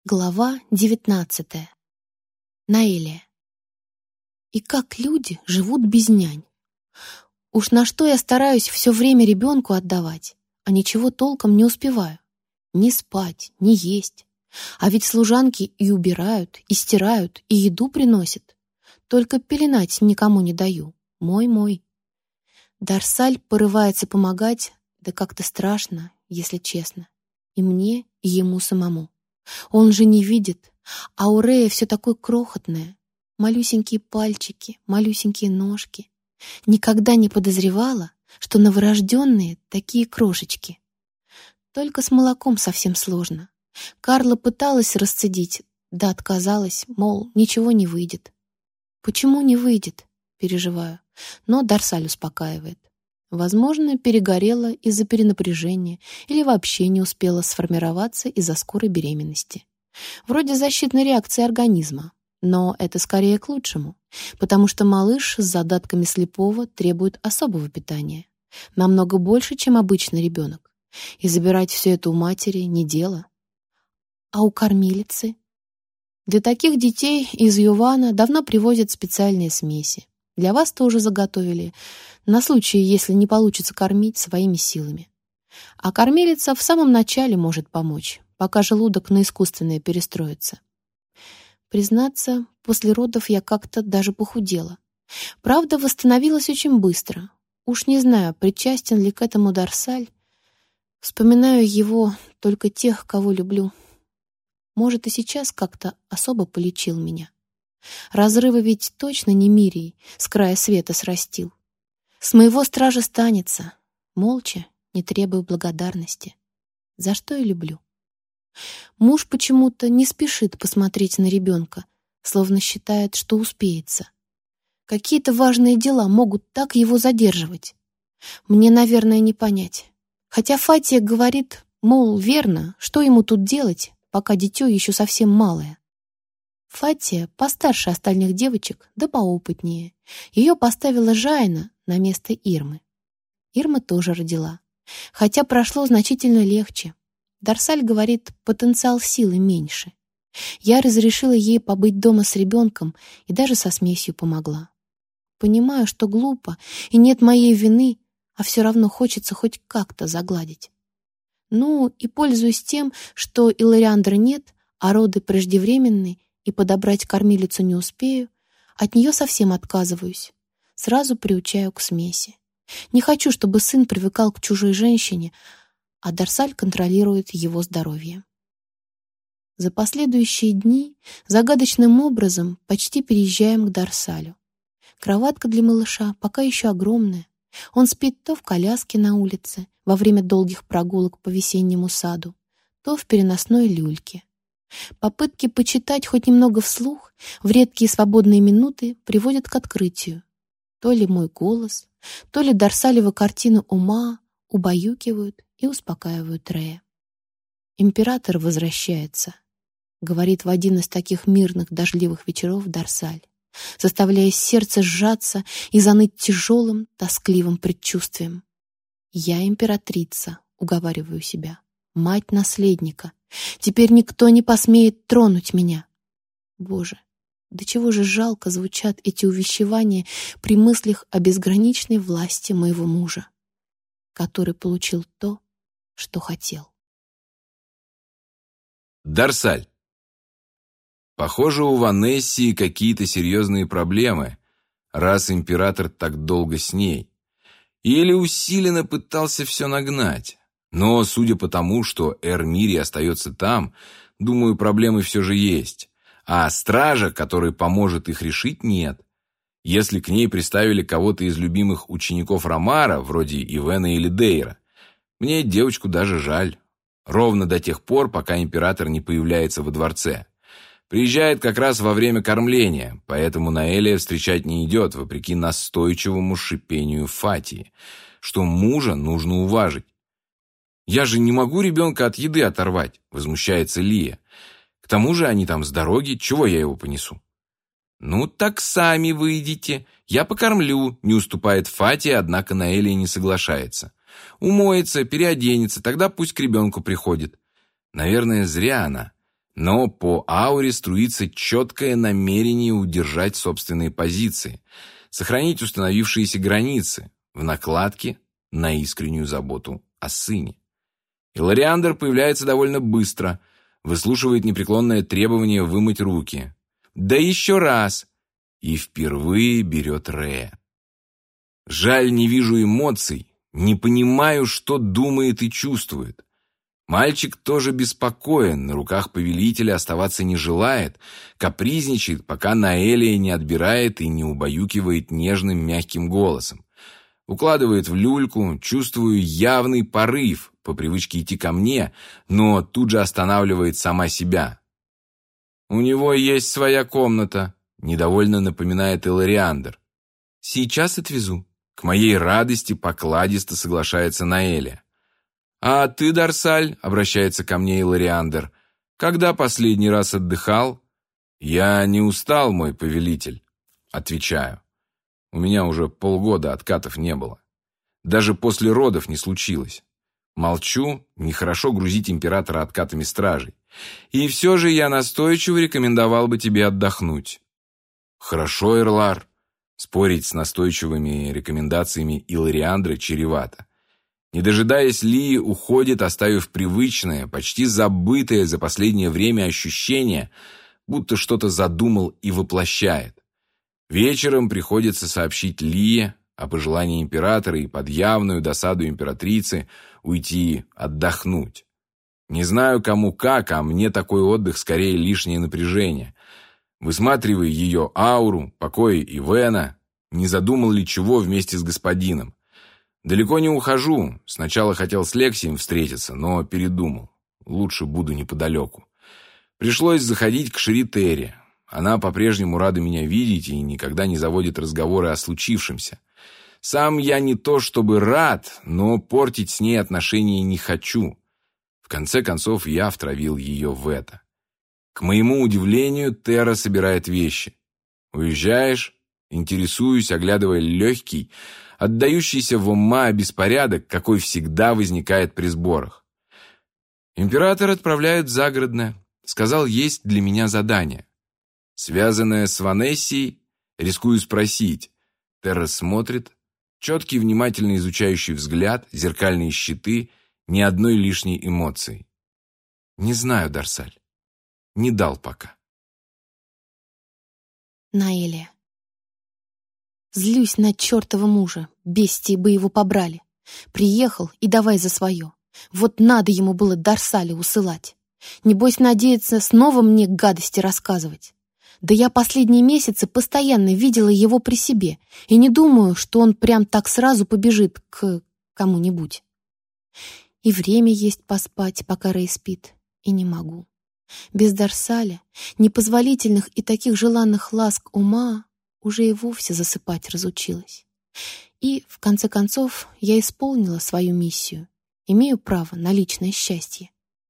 Глава 19. Наэлия. И как люди живут без нянь? Уж на что я стараюсь все время ребенку отдавать, а ничего толком не успеваю. Ни спать, ни есть. А ведь служанки и убирают, и стирают, и еду приносят. Только пеленать никому не даю. Мой. Дарсаль порывается помогать, да как-то страшно, если честно. И мне, и ему самому. Он же не видит, а у Рея все такое крохотное. Малюсенькие пальчики, малюсенькие ножки. Никогда не подозревала, что новорожденные такие крошечки. Только с молоком совсем сложно. Карла пыталась расцедить, да отказалась, мол, ничего не выйдет. Почему не выйдет? Переживаю, но Дарсаль успокаивает. Возможно, перегорела из-за перенапряжения или вообще не успела сформироваться из-за скорой беременности. Вроде защитной реакции организма, но это скорее к лучшему, потому что малыш с задатками слепого требует особого питания. Намного больше, чем обычный ребенок. И забирать все это у матери не дело. А у кормилицы? Для таких детей из Ювана давно привозят специальные смеси. Для вас тоже заготовили, на случай, если не получится кормить своими силами. А кормилица в самом начале может помочь, пока желудок на искусственное перестроится. Признаться, после родов я как-то даже похудела. Правда, восстановилась очень быстро. Уж не знаю, причастен ли к этому Дарсаль. Вспоминаю его, только тех, кого люблю. Может, и сейчас как-то особо полечил меня. Разрывы ведь точно не Мирий с края света срастил. С моего стража станется, молча, не требуя благодарности. За что я люблю. Муж почему-то не спешит посмотреть на ребенка, словно считает, что успеется. Какие-то важные дела могут так его задерживать. Мне, наверное, не понять. Хотя Фатия говорит, мол, верно, что ему тут делать, пока дитё еще совсем малое. Фатия постарше остальных девочек, да поопытнее. Ее поставила Жайна на место Ирмы. Ирма тоже родила. Хотя прошло значительно легче. Дарсаль говорит, потенциал силы меньше. Я разрешила ей побыть дома с ребенком и даже со смесью помогла. Понимаю, что глупо и нет моей вины, а все равно хочется хоть как-то загладить. Ну, и пользуясь тем, что Илариандры нет, а роды преждевременны, и подобрать кормилицу не успею, от нее совсем отказываюсь. Сразу приучаю к смеси. Не хочу, чтобы сын привыкал к чужой женщине, а Дарсаль контролирует его здоровье. За последующие дни загадочным образом почти переезжаем к Дарсалю. Кроватка для малыша пока еще огромная. Он спит то в коляске на улице во время долгих прогулок по весеннему саду, то в переносной люльке. Попытки почитать хоть немного вслух в редкие свободные минуты приводят к открытию. То ли мой голос, то ли Дарсалева картина ума убаюкивают и успокаивают Рея. «Император возвращается», — говорит в один из таких мирных дождливых вечеров Дарсаль, заставляя сердце сжаться и заныть тяжелым, тоскливым предчувствием. «Я императрица», — уговариваю себя, — «мать наследника. Теперь никто не посмеет тронуть меня». Боже, до чего же жалко звучат эти увещевания при мыслях о безграничной власти моего мужа, который получил то, что хотел. Дарсаль. Похоже, у Ванессии какие-то серьезные проблемы, раз император так долго с ней. Или усиленно пытался все нагнать. Но, судя по тому, что Эр-Мири остается там, думаю, проблемы все же есть. А стража, который поможет их решить, нет. Если к ней приставили кого-то из любимых учеников Ромара, вроде Ивена или Дейра, мне девочку даже жаль. Ровно до тех пор, пока император не появляется во дворце. Приезжает как раз во время кормления, поэтому Наэлия встречать не идет, вопреки настойчивому шипению Фатии, что мужа нужно уважить. «Я же не могу ребенка от еды оторвать», — возмущается Лия. «К тому же они там с дороги, чего я его понесу?» «Ну так сами выйдите, я покормлю», — не уступает Фатия, однако Наэлия не соглашается. «Умоется, переоденется, тогда пусть к ребенку приходит». Наверное, зря она. Но по ауре струится четкое намерение удержать собственные позиции, сохранить установившиеся границы в накладке на искреннюю заботу о сыне. Илариандр появляется довольно быстро, выслушивает непреклонное требование вымыть руки. «Да еще раз!» И впервые берет Рея. Жаль, не вижу эмоций, не понимаю, что думает и чувствует. Мальчик тоже беспокоен, на руках повелителя оставаться не желает, капризничает, пока Наэлия не отбирает и не убаюкивает нежным мягким голосом. Укладывает в люльку, чувствую явный порыв, по привычке идти ко мне, но тут же останавливает сама себя. «У него есть своя комната», — недовольно напоминает Илариандр. «Сейчас отвезу». К моей радости покладисто соглашается Наэлия. «А ты, Дарсаль», — обращается ко мне Илариандр, — «когда последний раз отдыхал?» «Я не устал, мой повелитель», — отвечаю. У меня уже полгода откатов не было. Даже после родов не случилось. Молчу, нехорошо грузить императора откатами стражей. И все же я настойчиво рекомендовал бы тебе отдохнуть. Хорошо, Эрлар. Спорить с настойчивыми рекомендациями Илариандра чревато. Не дожидаясь Лии, уходит, оставив привычное, почти забытое за последнее время ощущение, будто что-то задумал и воплощает. Вечером приходится сообщить Лие о пожелании императора и под явную досаду императрицы уйти отдохнуть. Не знаю, кому как, а мне такой отдых скорее лишнее напряжение. Высматривая ее ауру, покои Ивена, не задумал ли чего вместе с господином. Далеко не ухожу. Сначала хотел с Лексием встретиться, но передумал. Лучше буду неподалеку. Пришлось заходить к Шритере. Она по-прежнему рада меня видеть и никогда не заводит разговоры о случившемся. Сам я не то чтобы рад, но портить с ней отношения не хочу. В конце концов, я втравил ее в это. К моему удивлению, Терра собирает вещи. «Уезжаешь?» Интересуюсь, оглядывая легкий, отдающийся в ума беспорядок, какой всегда возникает при сборах. Император отправляет в загородное. Сказал, есть для меня задание. Связанное с Ванессией, рискую спросить. Терра смотрит. Четкий, внимательно изучающий взгляд, зеркальные щиты, ни одной лишней эмоции. Не знаю, Дарсаль. Не дал пока. Наэлия. Злюсь на чертова мужа. Бестии бы его побрали. Приехал и давай за свое. Вот надо ему было Дарсаля усылать. Небось, надеется снова мне гадости рассказывать. Да я последние месяцы постоянно видела его при себе и не думаю, что он прям так сразу побежит к кому-нибудь. И время есть поспать, пока Рэй спит, и не могу. Без Дарсаля, непозволительных и таких желанных ласк ума, уже и вовсе засыпать разучилась. И, в конце концов, я исполнила свою миссию, имею право на личное счастье.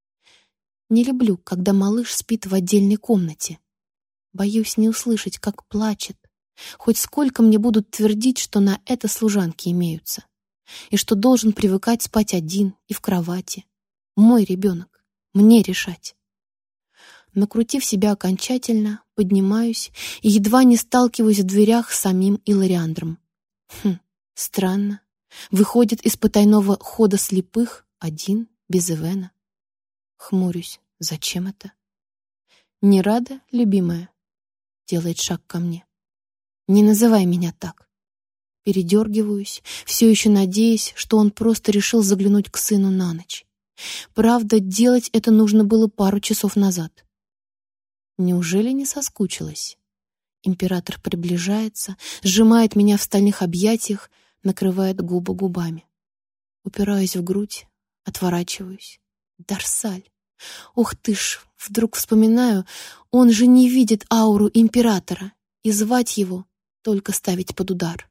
Не люблю, когда малыш спит в отдельной комнате. Боюсь не услышать, как плачет. Хоть сколько мне будут твердить, что на это служанки имеются. И что должен привыкать спать один и в кровати. Мой ребенок. Мне решать. Накрутив себя окончательно, поднимаюсь и едва не сталкиваюсь в дверях с самим Илариандром. Странно. Выходит из потайного хода слепых один, без Ивена. Хмурюсь. Зачем это? Не рада, любимая? Делает шаг ко мне. Не называй меня так. Передергиваюсь, все еще надеясь, что он просто решил заглянуть к сыну на ночь. Правда, делать это нужно было пару часов назад. Неужели не соскучилась? Император приближается, сжимает меня в стальных объятиях, накрывает губы губами. Упираюсь в грудь, отворачиваюсь. Дарсаль. Ух ты ж, вдруг вспоминаю, он же не видит ауру императора, и звать его только ставить под удар.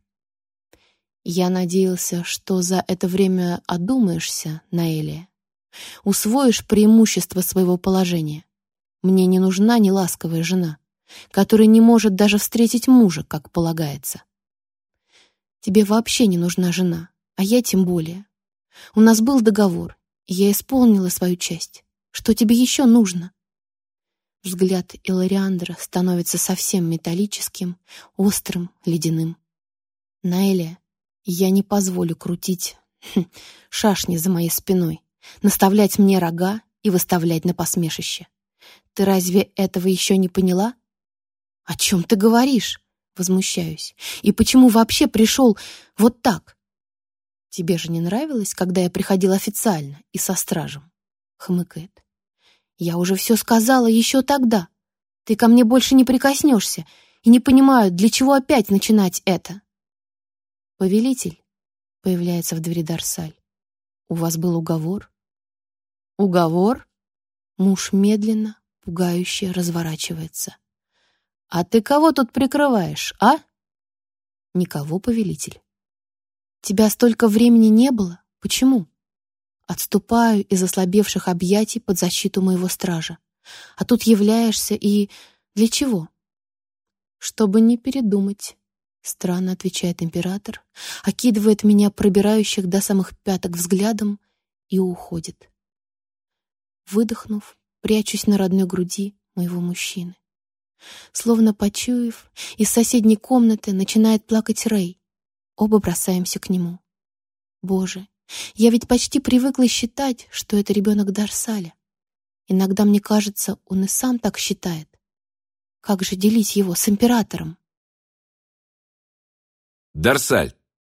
Я надеялся, что за это время одумаешься, Наэлия. Усвоишь преимущество своего положения. Мне не нужна неласковая жена, которая не может даже встретить мужа, как полагается. Тебе вообще не нужна жена, а я тем более. У нас был договор, и я исполнила свою часть. Что тебе еще нужно? Взгляд Илариандра становится совсем металлическим, острым, ледяным. Наэлия, я не позволю крутить шашни за моей спиной, наставлять мне рога и выставлять на посмешище. Ты разве этого еще не поняла? О чем ты говоришь? Возмущаюсь. И почему вообще пришел вот так? Тебе же не нравилось, когда я приходила официально и со стражем? Хмыкает. Я уже все сказала еще тогда. Ты ко мне больше не прикоснешься и не понимаю, для чего опять начинать это. Повелитель, появляется в двери Дарсаль. У вас был уговор? Уговор? Муж медленно, пугающе разворачивается. А ты кого тут прикрываешь, а? Никого, повелитель. Тебя столько времени не было? Почему? Отступаю из ослабевших объятий под защиту моего стража. А тут являешься и... Для чего? Чтобы не передумать. Странно отвечает император, окидывает меня пробирающих до самых пяток взглядом и уходит. Выдохнув, прячусь на родной груди моего мужчины. Словно почуяв, из соседней комнаты начинает плакать Рэй. Оба бросаемся к нему. Боже, я ведь почти привыкла считать, что это ребенок Дарсаля. Иногда мне кажется, он и сам так считает. Как же делить его с императором? Дарсаль.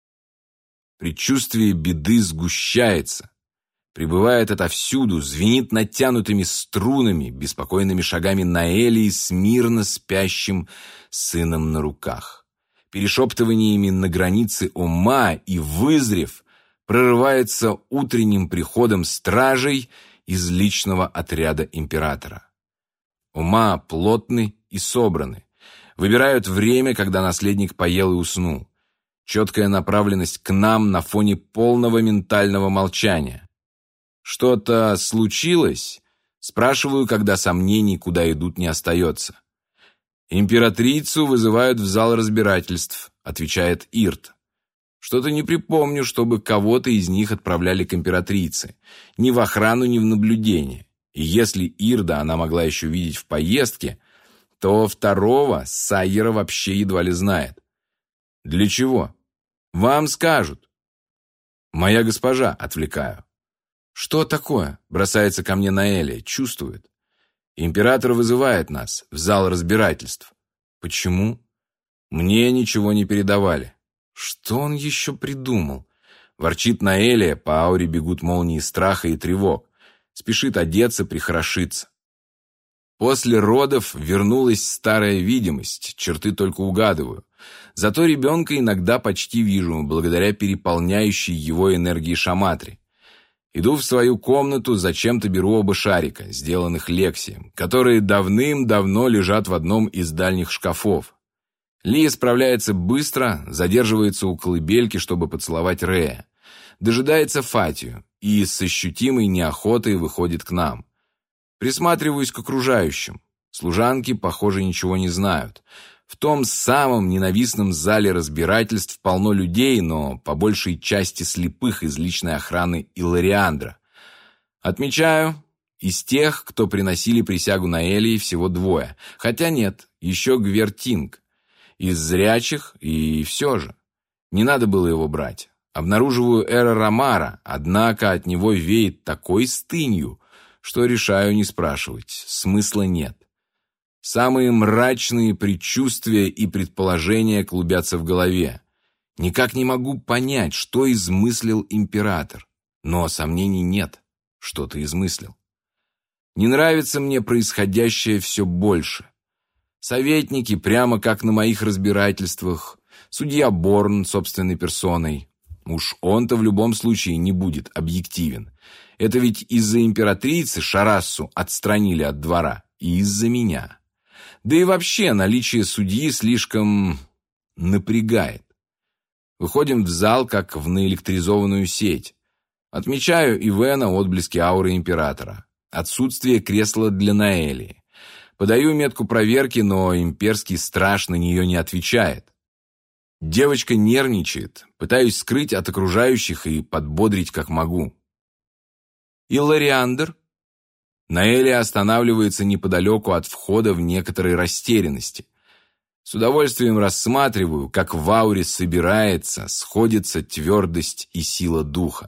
Предчувствие беды сгущается. Прибывает отовсюду, звенит натянутыми струнами, беспокойными шагами Наэлии с мирно спящим сыном на руках. Перешептываниями на границе ума и, вызрев, прорывается утренним приходом стражей из личного отряда императора. Ума плотны и собраны. Выбирают время, когда наследник поел и уснул. Четкая направленность к нам на фоне полного ментального молчания. «Что-то случилось?» Спрашиваю, когда сомнений, куда идут, не остается. «Императрицу вызывают в зал разбирательств», — отвечает Ирт. «Что-то не припомню, чтобы кого-то из них отправляли к императрице. Ни в охрану, ни в наблюдение. И если Ирда она могла еще видеть в поездке, то второго Сайера вообще едва ли знает. Для чего? Вам скажут». «Моя госпожа», — отвлекаю. «Что такое?» — бросается ко мне Наэлия, чувствует. «Император вызывает нас в зал разбирательств». «Почему?» «Мне ничего не передавали». «Что он еще придумал?» Ворчит Наэлия, по ауре бегут молнии страха и тревог. Спешит одеться, прихорошиться. После родов вернулась старая видимость, черты только угадываю. Зато ребенка иногда почти вижу, благодаря переполняющей его энергии шаматри. Иду в свою комнату, зачем-то беру оба шарика, сделанных Лексием, которые давным-давно лежат в одном из дальних шкафов. Лия справляется быстро, задерживается у колыбельки, чтобы поцеловать Рея. Дожидается Фатию и с ощутимой неохотой выходит к нам. Присматриваюсь к окружающим. Служанки, похоже, ничего не знают. В том самом ненавистном зале разбирательств полно людей, но по большей части слепых из личной охраны Илариандра. Отмечаю, из тех, кто приносили присягу Наэлии, всего двое. Хотя нет, еще Гвертинг. Из зрячих, и все же. Не надо было его брать. Обнаруживаю Эра Ромара, однако от него веет такой стынью, что решаю не спрашивать. Смысла нет. Самые мрачные предчувствия и предположения клубятся в голове. Никак не могу понять, что измыслил император. Но сомнений нет, что-то измыслил. Не нравится мне происходящее все больше. Советники, прямо как на моих разбирательствах. Судья Борн собственной персоной. Уж он-то в любом случае не будет объективен. Это ведь из-за императрицы Шарассу отстранили от двора. И из-за меня. Да и вообще наличие судьи слишком напрягает. Выходим в зал, как в наэлектризованную сеть. Отмечаю Ивена отблески ауры императора. Отсутствие кресла для Наэлии. Подаю метку проверки, но имперский страж на нее не отвечает. Девочка нервничает. Пытаюсь скрыть от окружающих и подбодрить как могу. «Илариандр?» Наэлия останавливается неподалеку от входа в некоторой растерянности. С удовольствием рассматриваю, как в ауре собирается, сходится твердость и сила духа.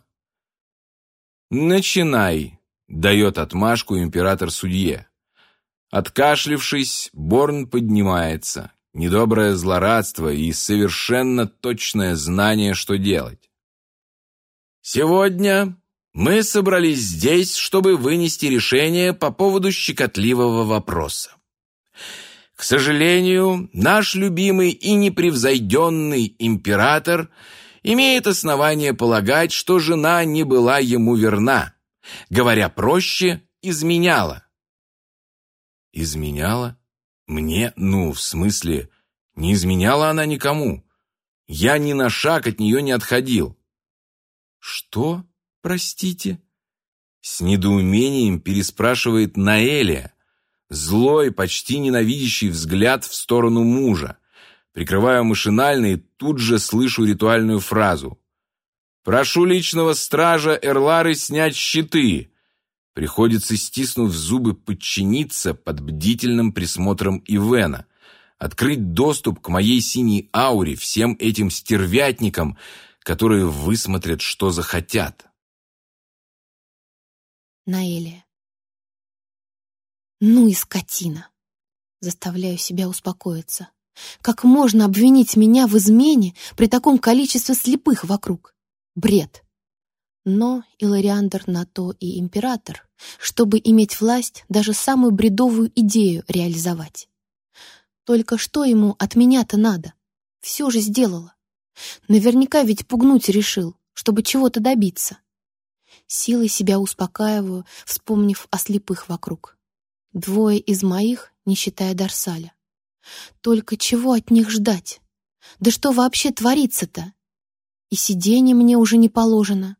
«Начинай», — дает отмашку император судье. Откашлившись, Борн поднимается. Недоброе злорадство и совершенно точное знание, что делать. «Сегодня мы собрались здесь, чтобы вынести решение по поводу щекотливого вопроса. К сожалению, наш любимый и непревзойденный император имеет основание полагать, что жена не была ему верна. Говоря проще, изменяла». «Изменяла? Мне? Ну, в смысле, не изменяла она никому. Я ни на шаг от нее не отходил». «Что? Простите?» С недоумением переспрашивает Наэлия. Злой, почти ненавидящий взгляд в сторону мужа. Прикрываю машинально и тут же слышу ритуальную фразу. «Прошу личного стража Эрлары снять щиты». Приходится, стиснув зубы, подчиниться под бдительным присмотром Ивена, открыть доступ к моей синей ауре всем этим стервятникам, которые высмотрят, что захотят. Наэлия. Ну и скотина. Заставляю себя успокоиться. Как можно обвинить меня в измене при таком количестве слепых вокруг? Бред. Но Илариандр на то и император, чтобы иметь власть, даже самую бредовую идею реализовать. Только что ему от меня-то надо? Все же сделала. Наверняка ведь пугнуть решил, чтобы чего-то добиться. Силой себя успокаиваю, вспомнив о слепых вокруг. 2 из моих, не считая Дарсаля. Только чего от них ждать? Да что вообще творится-то? И сиденье мне уже не положено.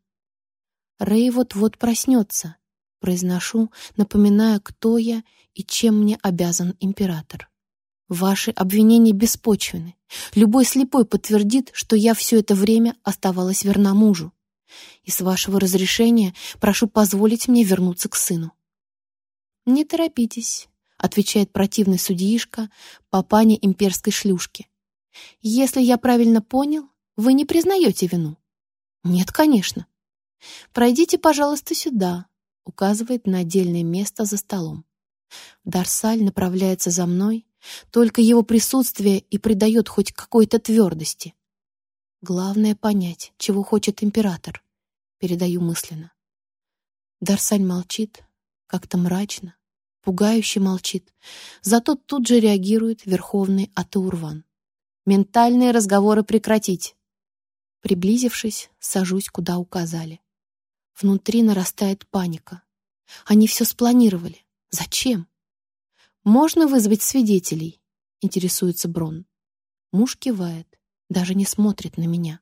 Рэй вот-вот проснется, произношу, напоминая, кто я и чем мне обязан император. Ваши обвинения беспочвены. Любой слепой подтвердит, что я все это время оставалась верна мужу. И с вашего разрешения прошу позволить мне вернуться к сыну. «Не торопитесь», — отвечает противный судьишка, папаня имперской шлюшки. «Если я правильно понял, вы не признаете вину?» «Нет, конечно». «Пройдите, пожалуйста, сюда», — указывает на отдельное место за столом. Дарсаль направляется за мной, только его присутствие и придает хоть какой-то твердости. Главное понять, чего хочет император, передаю мысленно. Дарсаль молчит, как-то мрачно, пугающе молчит, зато тут же реагирует верховный Атаурван. «Ментальные разговоры прекратить!» Приблизившись, сажусь, куда указали. Внутри нарастает паника. Они все спланировали. Зачем? «Можно вызвать свидетелей?» — интересуется Брон. Муж кивает, даже не смотрит на меня.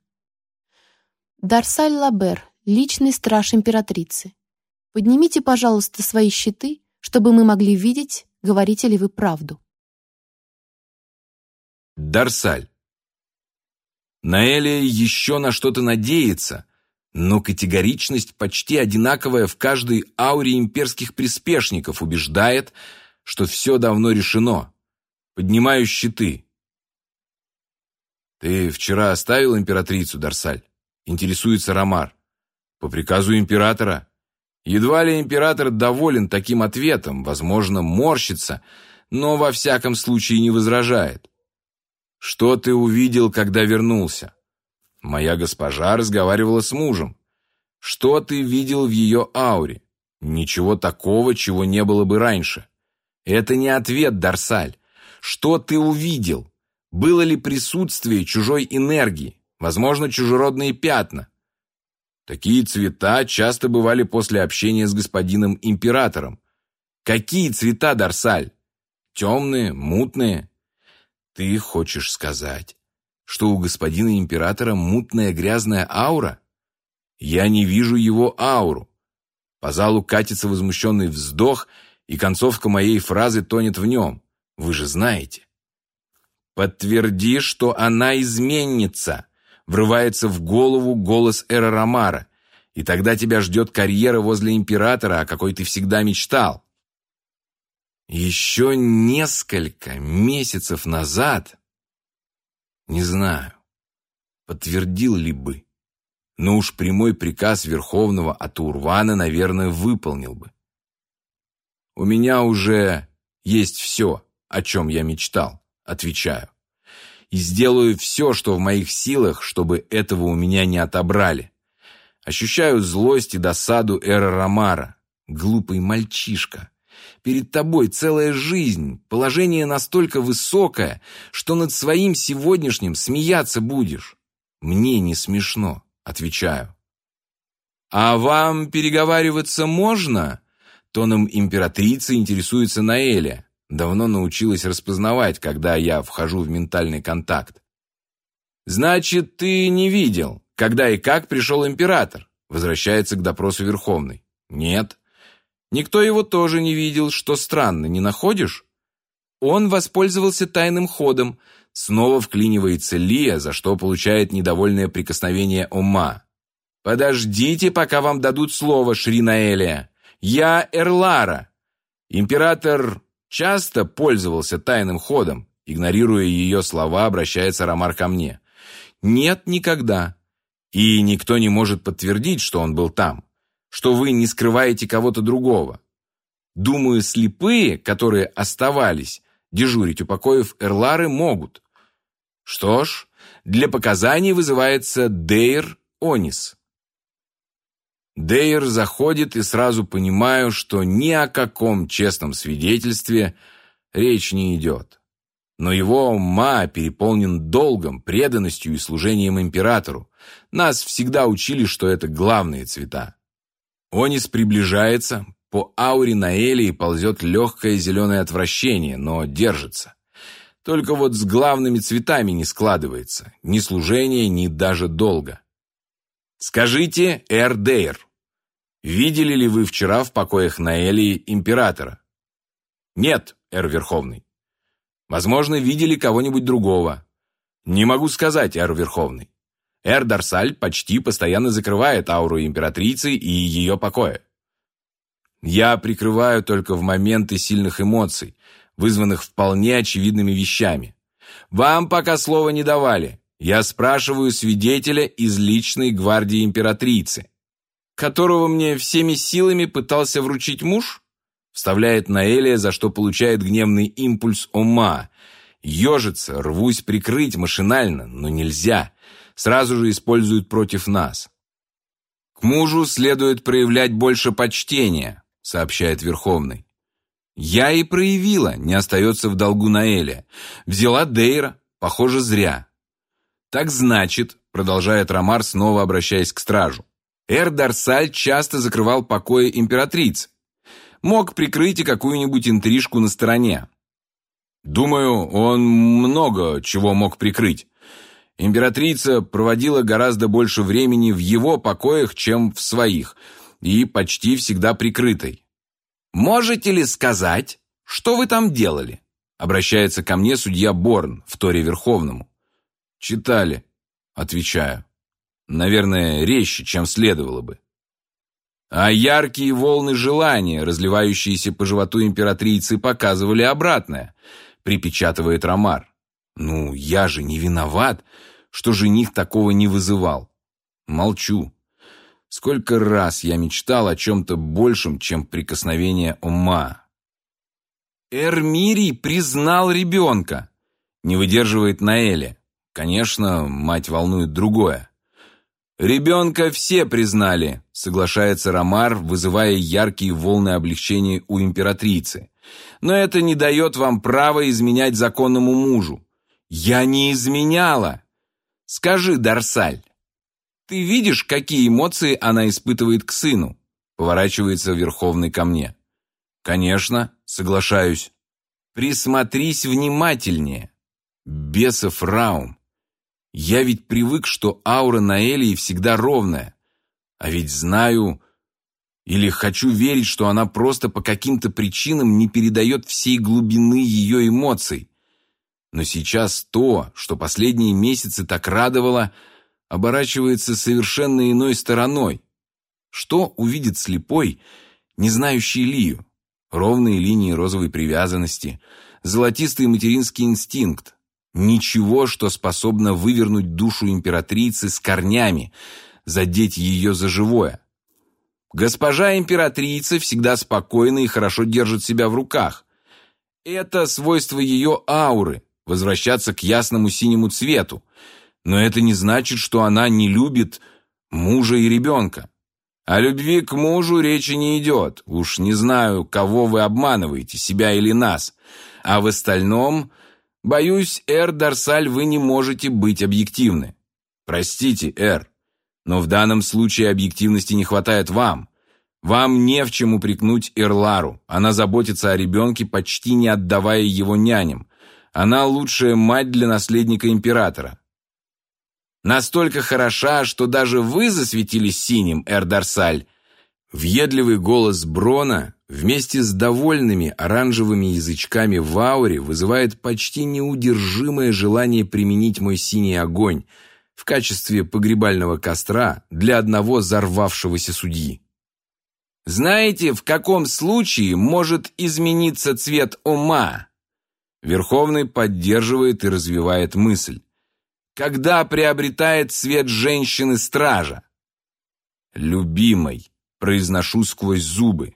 «Дарсаль Лабер, личный страж императрицы. Поднимите, пожалуйста, свои щиты, чтобы мы могли видеть, говорите ли вы правду». Дарсаль. Наэлия еще на что-то надеется, но категоричность почти одинаковая в каждой ауре имперских приспешников убеждает, что все давно решено. Поднимаю щиты. «Ты вчера оставил императрицу, Дарсаль?» Интересуется Ромар. «По приказу императора». Едва ли император доволен таким ответом, возможно, морщится, но во всяком случае не возражает. «Что ты увидел, когда вернулся?» «Моя госпожа разговаривала с мужем». «Что ты видел в ее ауре?» «Ничего такого, чего не было бы раньше». «Это не ответ, Дарсаль. Что ты увидел? Было ли присутствие чужой энергии? Возможно, чужеродные пятна?» «Такие цвета часто бывали после общения с господином императором». «Какие цвета, Дарсаль? Темные, мутные?» «Ты хочешь сказать, что у господина императора мутная грязная аура?» «Я не вижу его ауру». По залу катится возмущенный вздох, и концовка моей фразы тонет в нем. Вы же знаете. «Подтверди, что она изменница», — врывается в голову голос Эра Ромара, «и тогда тебя ждет карьера возле императора, о какой ты всегда мечтал». Еще несколько месяцев назад, не знаю, подтвердил ли бы, но уж прямой приказ Верховного Атурвана, наверное, выполнил бы. У меня уже есть все, о чем я мечтал, отвечаю. И сделаю все, что в моих силах, чтобы этого у меня не отобрали. Ощущаю злость и досаду Эра Рамара. Глупый мальчишка. Перед тобой целая жизнь, положение настолько высокое, что над своим сегодняшним смеяться будешь. Мне не смешно, отвечаю. А вам переговариваться можно? Тоном императрицы интересуется Наэля. Давно научилась распознавать, когда я вхожу в ментальный контакт. Значит, ты не видел, когда и как пришел император? Возвращается к допросу Верховной. Нет. Никто его тоже не видел, что странно, не находишь? Он воспользовался тайным ходом. Снова вклинивается Лия, за что получает недовольное прикосновение Ома. Подождите, пока вам дадут слово, Шри Наэлия. Я Эрлара. Император часто пользовался тайным ходом. Игнорируя ее слова, обращается Рамар ко мне. Нет, никогда. И никто не может подтвердить, что он был там. Что вы не скрываете кого-то другого. Думаю, слепые, которые оставались дежурить у покоев Эрлары, могут. Что ж, для показаний вызывается Дейр Онис. Дейр заходит, и сразу понимаю, что ни о каком честном свидетельстве речь не идет. Но его ума переполнен долгом, преданностью и служением императору. Нас всегда учили, что это главные цвета. Онис приближается, по ауре Наэлии ползет легкое зеленое отвращение, но держится. Только вот с главными цветами не складывается, ни служение, ни даже долга. Скажите, Эр Дейр, видели ли вы вчера в покоях Наэлии императора? Нет, Эр Верховный. Возможно, видели кого-нибудь другого. Не могу сказать, Эр Верховный. Эр Дарсаль почти постоянно закрывает ауру императрицы и ее покоя. Я прикрываю только в моменты сильных эмоций, вызванных вполне очевидными вещами. Вам пока слова не давали. Я спрашиваю свидетеля из личной гвардии императрицы, которого мне всеми силами пытался вручить муж? Вставляет Наэлия, за что получает гневный импульс Ома. Ежится, рвусь прикрыть машинально, но нельзя. Сразу же используют против нас. К мужу следует проявлять больше почтения, сообщает Верховный. Я и проявила, не остается в долгу Наэля. Взяла Дейра, похоже, зря. Так значит, продолжает Рамар, снова обращаясь к стражу, Эр Дарсаль часто закрывал покои императрицы. Мог прикрыть и какую-нибудь интрижку на стороне. Думаю, он много чего мог прикрыть. Императрица проводила гораздо больше времени в его покоях, чем в своих, и почти всегда прикрытой. «Можете ли сказать, что вы там делали?» Обращается ко мне судья Борн, вторя Верховному. «Читали», — отвечаю. Наверное, резче, чем следовало бы. А яркие волны желания, разливающиеся по животу императрицы, показывали обратное, припечатывает Рамар. Ну, я же не виноват, что жених такого не вызывал. Молчу. Сколько раз я мечтал о чем-то большем, чем прикосновение Ома. Эрмирий признал ребенка. Не выдерживает Наэля. Конечно, мать волнует другое. «Ребенка все признали», — соглашается Рамар, вызывая яркие волны облегчения у императрицы. «Но это не дает вам права изменять законному мужу». «Я не изменяла!» «Скажи, Дарсаль, ты видишь, какие эмоции она испытывает к сыну?» Поворачивается Верховный ко мне. «Конечно», — соглашаюсь. «Присмотрись внимательнее. Бесов Раум. Я ведь привык, что аура Наэлии всегда ровная. А ведь знаю или хочу верить, что она просто по каким-то причинам не передает всей глубины ее эмоций. Но сейчас то, что последние месяцы так радовало, оборачивается совершенно иной стороной. Что увидит слепой, не знающий Лию? ровные линии розовой привязанности, золотистый материнский инстинкт. Ничего, что способно вывернуть душу императрицы с корнями, задеть ее за живое. Госпожа императрица всегда спокойна и хорошо держит себя в руках. Это свойство ее ауры – возвращаться к ясному синему цвету. Но это не значит, что она не любит мужа и ребенка. О любви к мужу речи не идет. Уж не знаю, кого вы обманываете, себя или нас. А в остальном, боюсь, Эр Дарсаль, вы не можете быть объективны. Простите, Эр, но в данном случае объективности не хватает вам. Вам не в чем упрекнуть Эрлару. Она заботится о ребенке, почти не отдавая его няням. Она лучшая мать для наследника императора. Настолько хороша, что даже вы засветились синим, Эр Дарсаль. Въедливый голос Брона вместе с довольными оранжевыми язычками в ауре вызывает почти неудержимое желание применить мой синий огонь в качестве погребального костра для одного взорвавшегося судьи. Знаете, в каком случае может измениться цвет ума? Верховный поддерживает и развивает мысль. Когда приобретает цвет женщины-стража? Любимой, произношу сквозь зубы.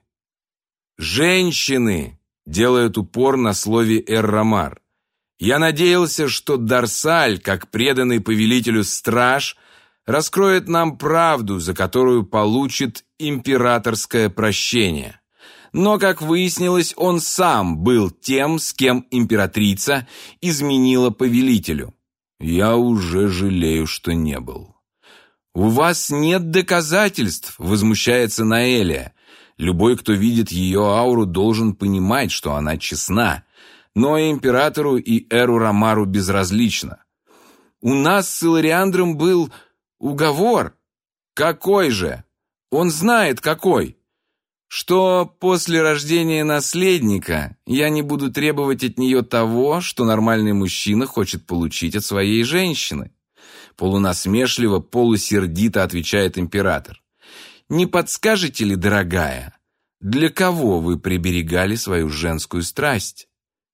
Женщины делают упор на слове Эр-Рамар. Я надеялся, что Дарсаль, как преданный повелителю страж, раскроет нам правду, за которую получит императорское прощение. Но, как выяснилось, он сам был тем, с кем императрица изменила повелителю. Я уже жалею, что не был. «У вас нет доказательств», — возмущается Наэлия. Любой, кто видит ее ауру, должен понимать, что она честна. Но императору и Эру Рамару безразлично. «У нас с Илариандром был уговор». «Какой же? Он знает, какой. Что после рождения наследника я не буду требовать от нее того, что нормальный мужчина хочет получить от своей женщины». Полунасмешливо, полусердито отвечает император. «Не подскажете ли, дорогая, для кого вы приберегали свою женскую страсть?»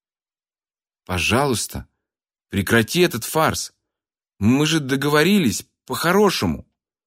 «Пожалуйста, прекрати этот фарс. Мы же договорились по-хорошему».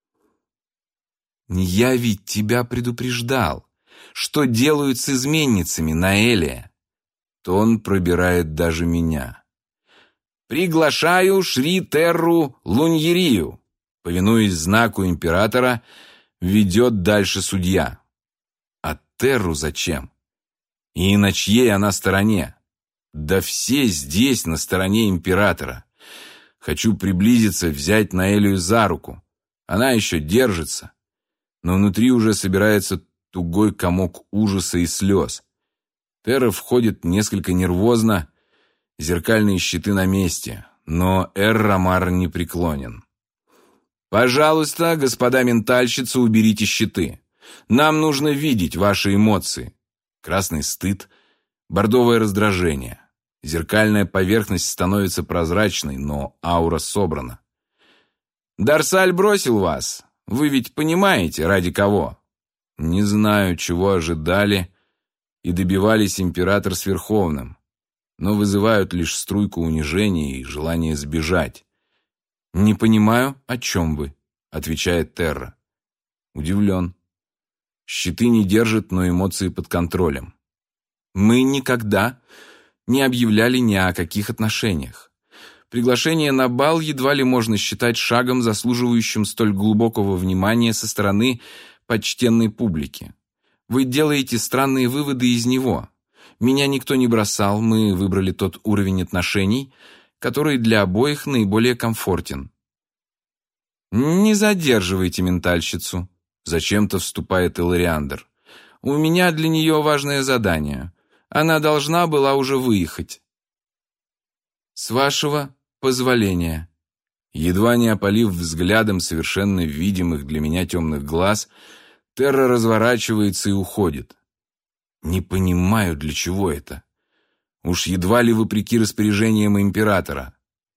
«Я ведь тебя предупреждал. Что делают с изменницами, Наэлия?» Тон пробирает даже меня. «Приглашаю Шри Терру Луньерию», повинуясь знаку императора, ведет дальше судья. А Терру зачем? И на чьей она стороне? Да все здесь на стороне императора. Хочу приблизиться, взять Наэлию за руку. Она еще держится, но внутри уже собирается тугой комок ужаса и слез. Терра входит несколько нервозно, зеркальные щиты на месте, но Эр-Рамар не преклонен. «Пожалуйста, господа ментальщицы, уберите щиты. Нам нужно видеть ваши эмоции». Красный стыд, бордовое раздражение. Зеркальная поверхность становится прозрачной, но аура собрана. «Дарсаль бросил вас. Вы ведь понимаете, ради кого?» Не знаю, чего ожидали и добивались император с Верховным, но вызывают лишь струйку унижения и желание сбежать. «Не понимаю, о чем вы», — отвечает Терра. Удивлен. Щиты не держат, но эмоции под контролем. «Мы никогда не объявляли ни о каких отношениях. Приглашение на бал едва ли можно считать шагом, заслуживающим столь глубокого внимания со стороны почтенной публики. Вы делаете странные выводы из него. Меня никто не бросал, мы выбрали тот уровень отношений, который для обоих наиболее комфортен». «Не задерживайте ментальщицу», — зачем-то вступает Илариандр. «У меня для нее важное задание. Она должна была уже выехать». «С вашего позволения». Едва не опалив взглядом совершенно видимых для меня темных глаз, Терра разворачивается и уходит. Не понимаю, для чего это. Уж едва ли вопреки распоряжениям императора.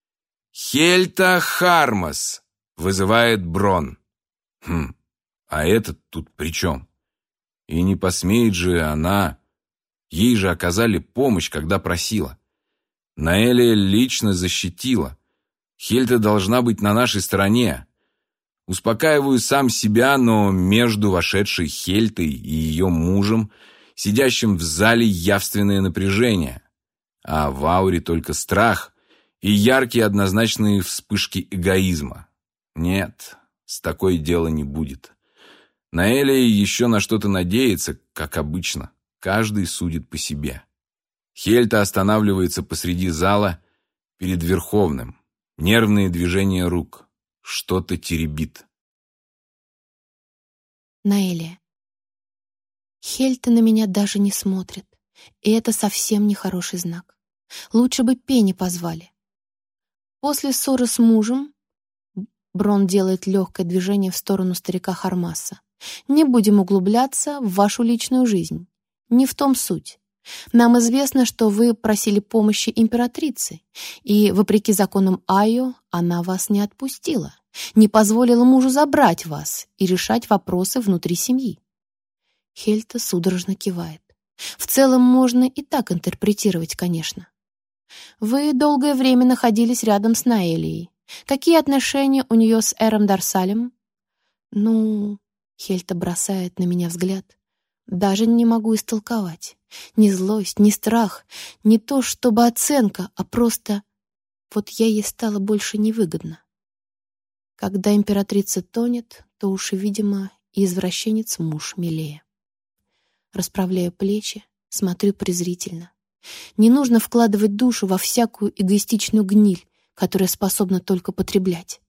«Хельта Хармас!» — вызывает Брон. А этот тут при чем? И не посмеет же она... Ей же оказали помощь, когда просила. Наэлия лично защитила. Хельта должна быть на нашей стороне. Успокаиваю сам себя, но между вошедшей Хельтой и ее мужем, сидящим в зале, явственное напряжение. А в ауре только страх и яркие однозначные вспышки эгоизма. Нет, с такой дело не будет. Наэлия еще на что-то надеется, как обычно. Каждый судит по себе. Хельта останавливается посреди зала перед Верховным. Нервные движения рук. Что-то теребит. Наэлия. Хельта на меня даже не смотрит. И это совсем не хороший знак. Лучше бы Пенни позвали. После ссоры с мужем Брон делает легкое движение в сторону старика Хармаса. Не будем углубляться в вашу личную жизнь. Не в том суть. Нам известно, что вы просили помощи императрицы, и, вопреки законам Айо, она вас не отпустила, не позволила мужу забрать вас и решать вопросы внутри семьи. Хельта судорожно кивает. В целом можно и так интерпретировать, конечно. Вы долгое время находились рядом с Наэлией. Какие отношения у нее с Эром Дарсалем? Хельта бросает на меня взгляд. Даже не могу истолковать. Ни злость, ни страх, не то чтобы оценка, а просто вот я ей стала больше невыгодна. Когда императрица тонет, то уж, видимо, и извращенец муж милее. Расправляю плечи, смотрю презрительно. Не нужно вкладывать душу во всякую эгоистичную гниль, которая способна только потреблять.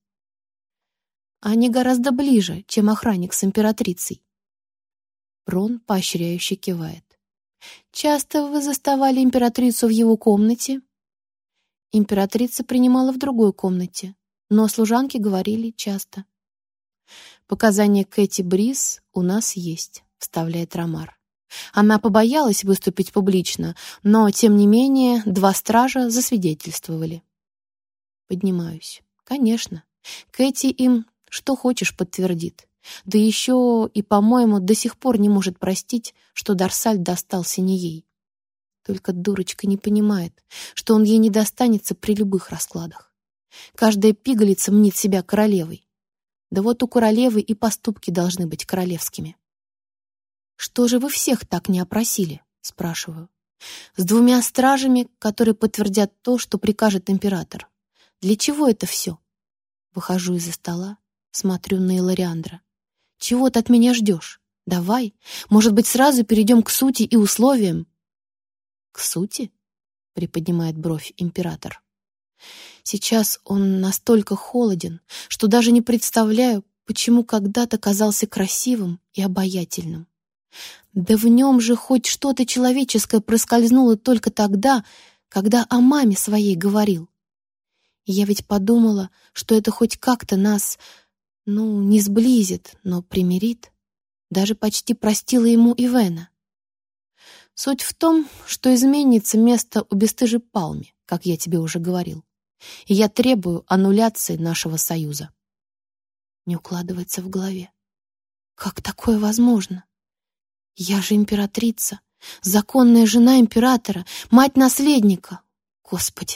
Они гораздо ближе, чем охранник с императрицей. Брон поощряюще кивает. «Часто вы заставали императрицу в его комнате?» Императрица принимала в другой комнате, но служанки говорили часто. «Показания Кэти Брис у нас есть», — вставляет Ромар. Она побоялась выступить публично, но, тем не менее, 2 стража засвидетельствовали. Поднимаюсь. Конечно, Кэти им что хочешь подтвердит. Да еще и, по-моему, до сих пор не может простить, что Дарсаль достался не ей. Только дурочка не понимает, что он ей не достанется при любых раскладах. Каждая пигалица мнит себя королевой. Да вот у королевы и поступки должны быть королевскими. «Что же вы всех так не опросили?» — спрашиваю. «С 2 стражами, которые подтвердят то, что прикажет император. Для чего это все?» Выхожу из-за стола, смотрю на Илариандра. «Чего ты от меня ждешь? Давай, может быть, сразу перейдем к сути и условиям?» «К сути?» — приподнимает бровь император. Сейчас он настолько холоден, что даже не представляю, почему когда-то казался красивым и обаятельным. Да в нем же хоть что-то человеческое проскользнуло только тогда, когда о маме своей говорил. И я ведь подумала, что это хоть как-то нас, не сблизит, но примирит. Даже почти простила ему Ивена. Суть в том, что изменится место у бесстыжей Палме, как я тебе уже говорил. И я требую аннуляции нашего союза. Не укладывается в голове. Как такое возможно? Я же императрица, законная жена императора, мать наследника. Господи!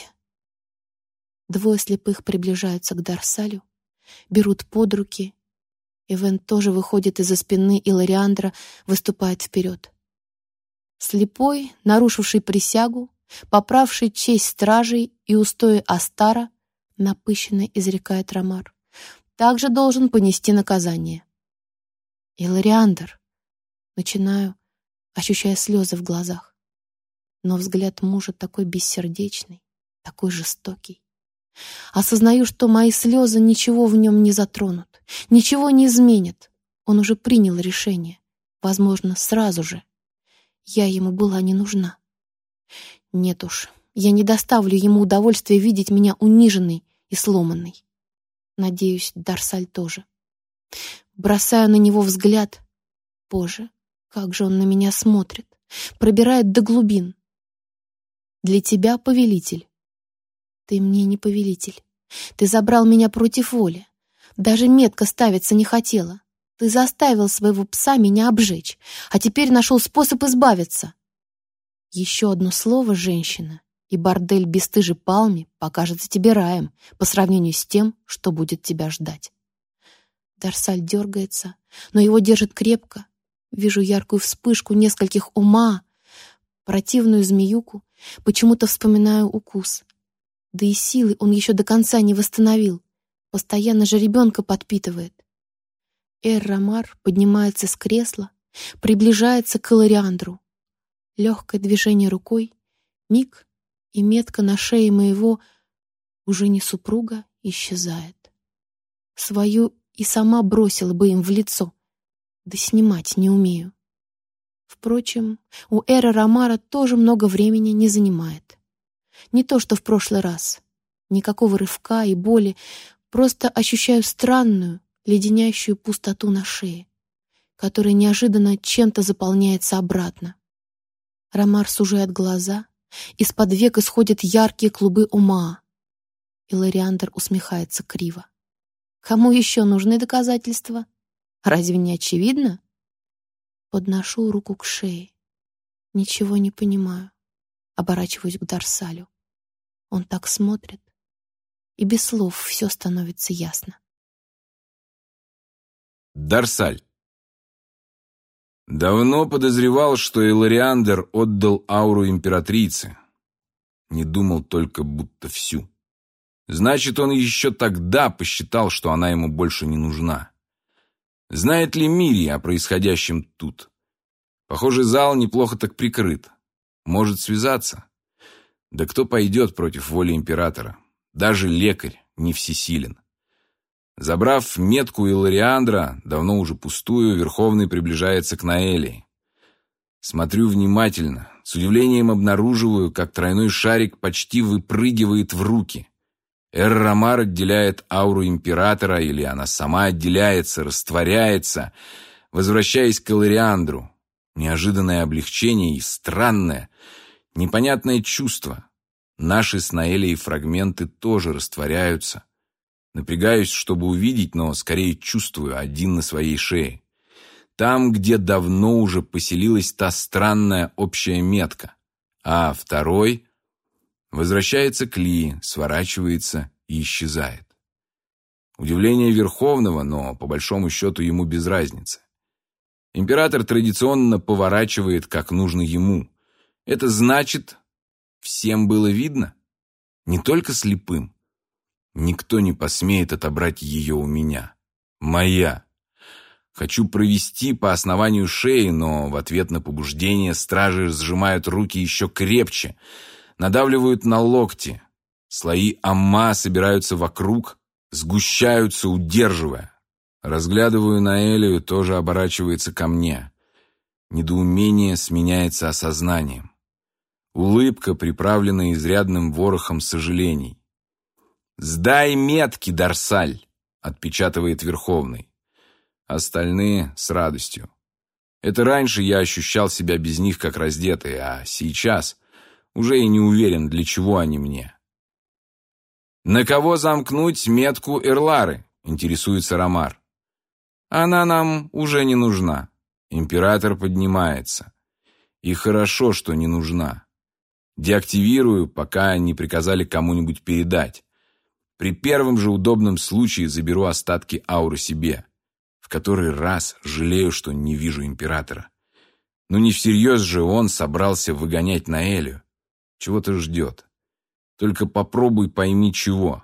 2 слепых приближаются к Дарсалю, берут под руки. Ивен тоже выходит из-за спины Илариандра, выступает вперед. Слепой, нарушивший присягу, поправший честь стражей и устои Астара, напыщенно изрекает Ромар, также должен понести наказание. «Илариандр!» Начинаю, ощущая слезы в глазах. Но взгляд мужа такой бессердечный, такой жестокий. Осознаю, что мои слезы ничего в нем не затронут, ничего не изменят. Он уже принял решение, возможно, сразу же. Я ему была не нужна. Нет уж, я не доставлю ему удовольствия видеть меня униженной и сломанной. Надеюсь, Дарсаль тоже. Бросаю на него взгляд. Боже, как же он на меня смотрит, пробирает до глубин. Для тебя, повелитель. Ты мне не повелитель. Ты забрал меня против воли. Даже метка ставиться не хотела. Ты заставил своего пса меня обжечь, а теперь нашел способ избавиться. Еще одно слово, женщина, и бордель бесстыжей Палми покажется тебе раем по сравнению с тем, что будет тебя ждать. Дарсаль дергается, но его держит крепко. Вижу яркую вспышку нескольких ума, противную змеюку, почему-то вспоминаю укус. Да и силы он еще до конца не восстановил, постоянно же ребенка подпитывает. Эр-Рамар поднимается с кресла, приближается к Элариандру. Легкое движение рукой, миг, и метка на шее моего уже не супруга исчезает. Свою и сама бросила бы им в лицо, да снимать не умею. Впрочем, у Эра-Рамара тоже много времени не занимает. Не то, что в прошлый раз. Никакого рывка и боли, просто ощущаю странную, леденящую пустоту на шее, которая неожиданно чем-то заполняется обратно. Рамар сужает глаза, из-под век исходят яркие клубы ума. Илариандр усмехается криво. Кому еще нужны доказательства? Разве не очевидно? Подношу руку к шее. Ничего не понимаю. Оборачиваюсь к Дарсалю. Он так смотрит, и без слов все становится ясно. Дарсаль. Давно подозревал, что Илариандр отдал ауру императрице. Не думал только, будто всю. Значит, он еще тогда посчитал, что она ему больше не нужна. Знает ли Мири о происходящем тут? Похоже, зал неплохо так прикрыт. Может связаться? Да кто пойдет против воли императора? Даже лекарь не всесилен. Забрав метку Илариандра, давно уже пустую, Верховный приближается к Наэлии. Смотрю внимательно, с удивлением обнаруживаю, как тройной шарик почти выпрыгивает в руки. Эр-Рамар отделяет ауру императора, или она сама отделяется, растворяется, возвращаясь к Илариандру. Неожиданное облегчение и странное, непонятное чувство. Наши с Наэлией фрагменты тоже растворяются. Напрягаюсь, чтобы увидеть, но скорее чувствую один на своей шее. Там, где давно уже поселилась та странная общая метка. А второй возвращается к Ли, сворачивается и исчезает. Удивление Верховного, но по большому счету ему без разницы. Император традиционно поворачивает, как нужно ему. Это значит, всем было видно? Не только слепым. Никто не посмеет отобрать ее у меня. Моя. Хочу провести по основанию шеи, но в ответ на побуждение стражи сжимают руки еще крепче, надавливают на локти. Слои амма собираются вокруг, сгущаются, удерживая. Разглядываю Наэлию, тоже оборачивается ко мне. Недоумение сменяется осознанием. Улыбка, приправленная изрядным ворохом сожалений. «Сдай метки, Дарсаль!» — отпечатывает Верховный. Остальные с радостью. Это раньше я ощущал себя без них как раздетый, а сейчас уже и не уверен, для чего они мне. «На кого замкнуть метку Эрлары?» — интересуется Рамар. «Она нам уже не нужна». Император поднимается. И хорошо, что не нужна. Деактивирую, пока не приказали кому-нибудь передать. При первом же удобном случае заберу остатки ауры себе. В который раз жалею, что не вижу императора. Но не всерьез же он собрался выгонять Наэлию. Чего-то ждет. Только попробуй пойми чего.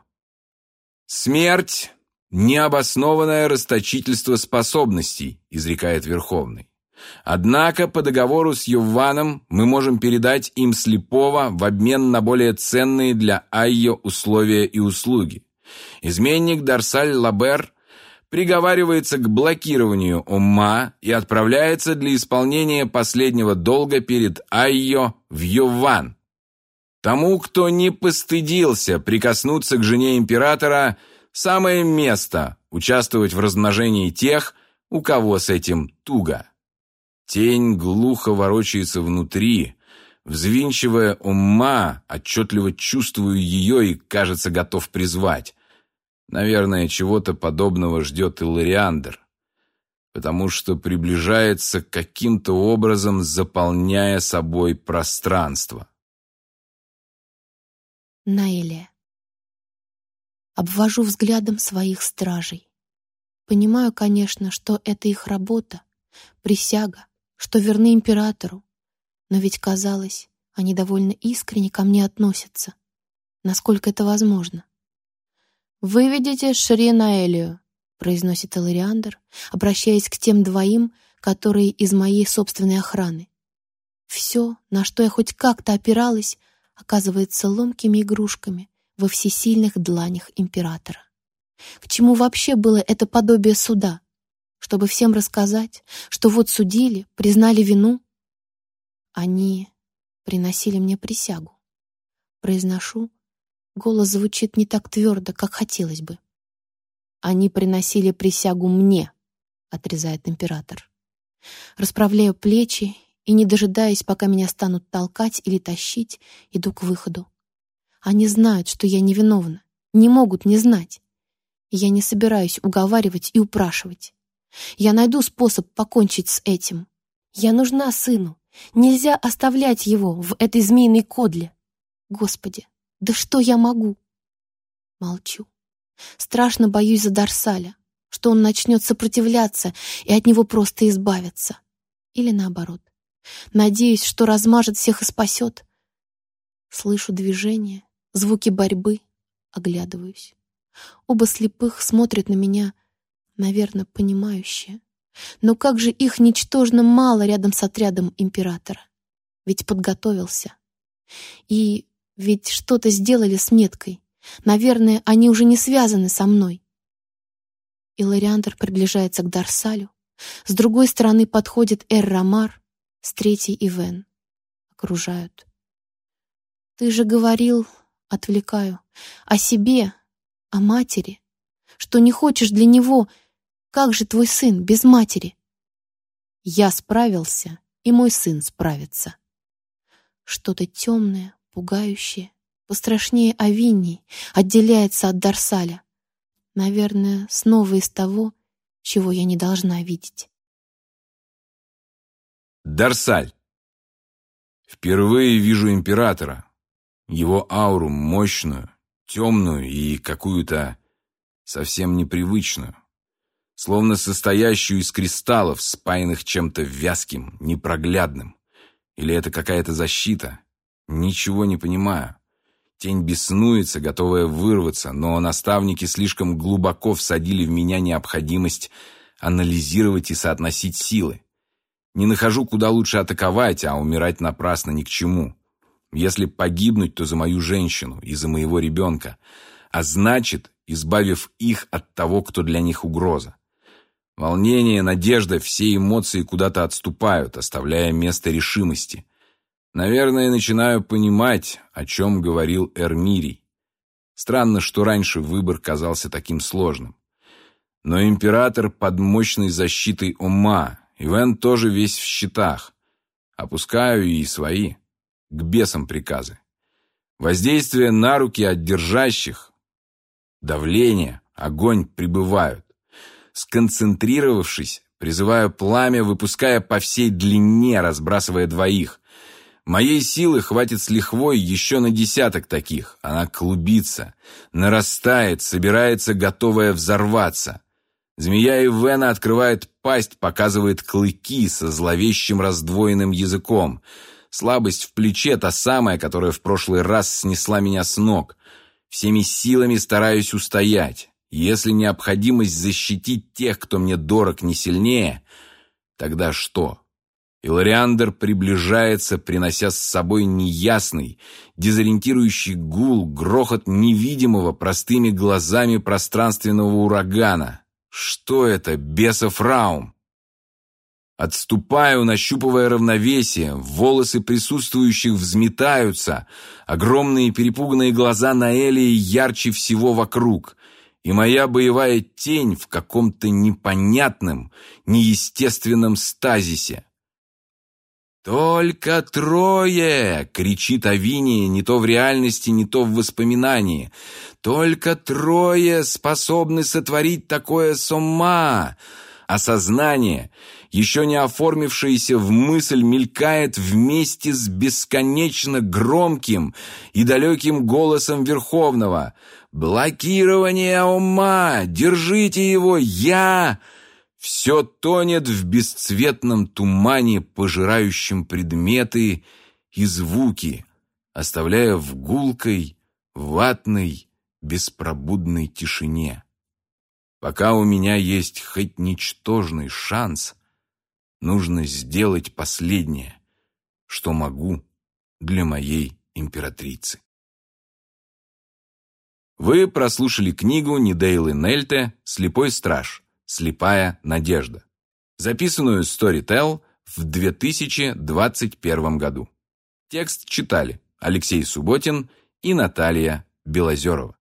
«Смерть — необоснованное расточительство способностей», — изрекает Верховный. «Однако по договору с Йовваном мы можем передать им слепого в обмен на более ценные для Айо условия и услуги. Изменник Дарсаль Лабер приговаривается к блокированию Умма и отправляется для исполнения последнего долга перед Айо в Йовван. Тому, кто не постыдился прикоснуться к жене императора, самое место участвовать в размножении тех, у кого с этим туго». Тень глухо ворочается внутри, взвинчивая Умма, отчетливо чувствую ее и, кажется, готов призвать. Наверное, чего-то подобного ждет Илариандр. потому что приближается каким-то образом, заполняя собой пространство. Наэлия. Обвожу взглядом своих стражей. Понимаю, конечно, что это их работа, присяга, что верны императору, но ведь, казалось, они довольно искренне ко мне относятся. Насколько это возможно? «Выведите Шри Наэлию», — произносит Элариандр, обращаясь к тем двоим, которые из моей собственной охраны. Все, на что я хоть как-то опиралась, оказывается ломкими игрушками во всесильных дланях императора. К чему вообще было это подобие суда? Чтобы всем рассказать, что вот судили, признали вину? Они приносили мне присягу. Произношу, голос звучит не так твердо, как хотелось бы. Они приносили присягу мне, отрезает император. Расправляю плечи и, не дожидаясь, пока меня станут толкать или тащить, иду к выходу. Они знают, что я невиновна, не могут не знать. И я не собираюсь уговаривать и упрашивать. Я найду способ покончить с этим. Я нужна сыну. Нельзя оставлять его в этой змеиной кодле. Господи, да что я могу? Молчу. Страшно боюсь за Дарсаля, что он начнет сопротивляться и от него просто избавиться. Или наоборот. Надеюсь, что размажет всех и спасет. Слышу движение, звуки борьбы, оглядываюсь. Оба слепых смотрят на меня, наверное, понимающие. Но как же их ничтожно мало рядом с отрядом императора. Ведь подготовился. И ведь что-то сделали с меткой. Наверное, они уже не связаны со мной. Илариандр приближается к Дарсалю. С другой стороны подходит Эр-Рамар, с третьей Ивен. Окружают. Ты же говорил, отвлекаю, о себе, о матери, что не хочешь для него. Как же твой сын без матери? Я справился, и мой сын справится. Что-то темное, пугающее, пострашнее Авиньи, отделяется от Дарсаля. Наверное, снова из того, чего я не должна видеть. Дарсаль. Впервые вижу императора. Его ауру мощную, темную и какую-то совсем непривычную. Словно состоящую из кристаллов, спаянных чем-то вязким, непроглядным. Или это какая-то защита? Ничего не понимаю. Тень беснуется, готовая вырваться, но наставники слишком глубоко всадили в меня необходимость анализировать и соотносить силы. Не нахожу, куда лучше атаковать, а умирать напрасно ни к чему. Если погибнуть, то за мою женщину и за моего ребенка, а значит, избавив их от того, кто для них угроза. Волнение, надежда, все эмоции куда-то отступают, оставляя место решимости. Наверное, начинаю понимать, о чем говорил Эрмирий. Странно, что раньше выбор казался таким сложным. Но император под мощной защитой ума, Ивен тоже весь в щитах. Опускаю и свои, к бесам приказы. Воздействие на руки от держащих, давление, огонь прибывают. Сконцентрировавшись, призываю пламя, выпуская по всей длине, разбрасывая двоих. Моей силы хватит с лихвой еще на 10 таких. Она клубится, нарастает, собирается, готовая взорваться. Змея Ивена открывает пасть, показывает клыки со зловещим раздвоенным языком. Слабость в плече, та самая, которая в прошлый раз снесла меня с ног. Всеми силами стараюсь устоять. Если необходимость защитить тех, кто мне дорог, не сильнее, тогда что? Илариандр приближается, принося с собой неясный, дезориентирующий гул, грохот невидимого простыми глазами пространственного урагана. Что это, бесов раум? Отступаю, нащупывая равновесие, волосы присутствующих взметаются, огромные перепуганные глаза Наэлии ярче всего вокруг, и моя боевая тень в каком-то непонятном, неестественном стазисе. «Только трое!» — кричит Авиния, не то в реальности, не то в а сознание, еще не оформившееся в мысль, мелькает вместе с бесконечно громким и далеким голосом Верховного. «Блокирование ума! Держите его! Я!» Все тонет в бесцветном тумане, пожирающем предметы и звуки, оставляя в гулкой, ватной, беспробудной тишине. Пока у меня есть хоть ничтожный шанс, нужно сделать последнее, что могу для моей императрицы. Вы прослушали книгу Нидейлы Нельте «Слепой страж. Слепая надежда», записанную Storytel в 2021 году. Текст читали Алексей Субботин и Наталья Белозерова.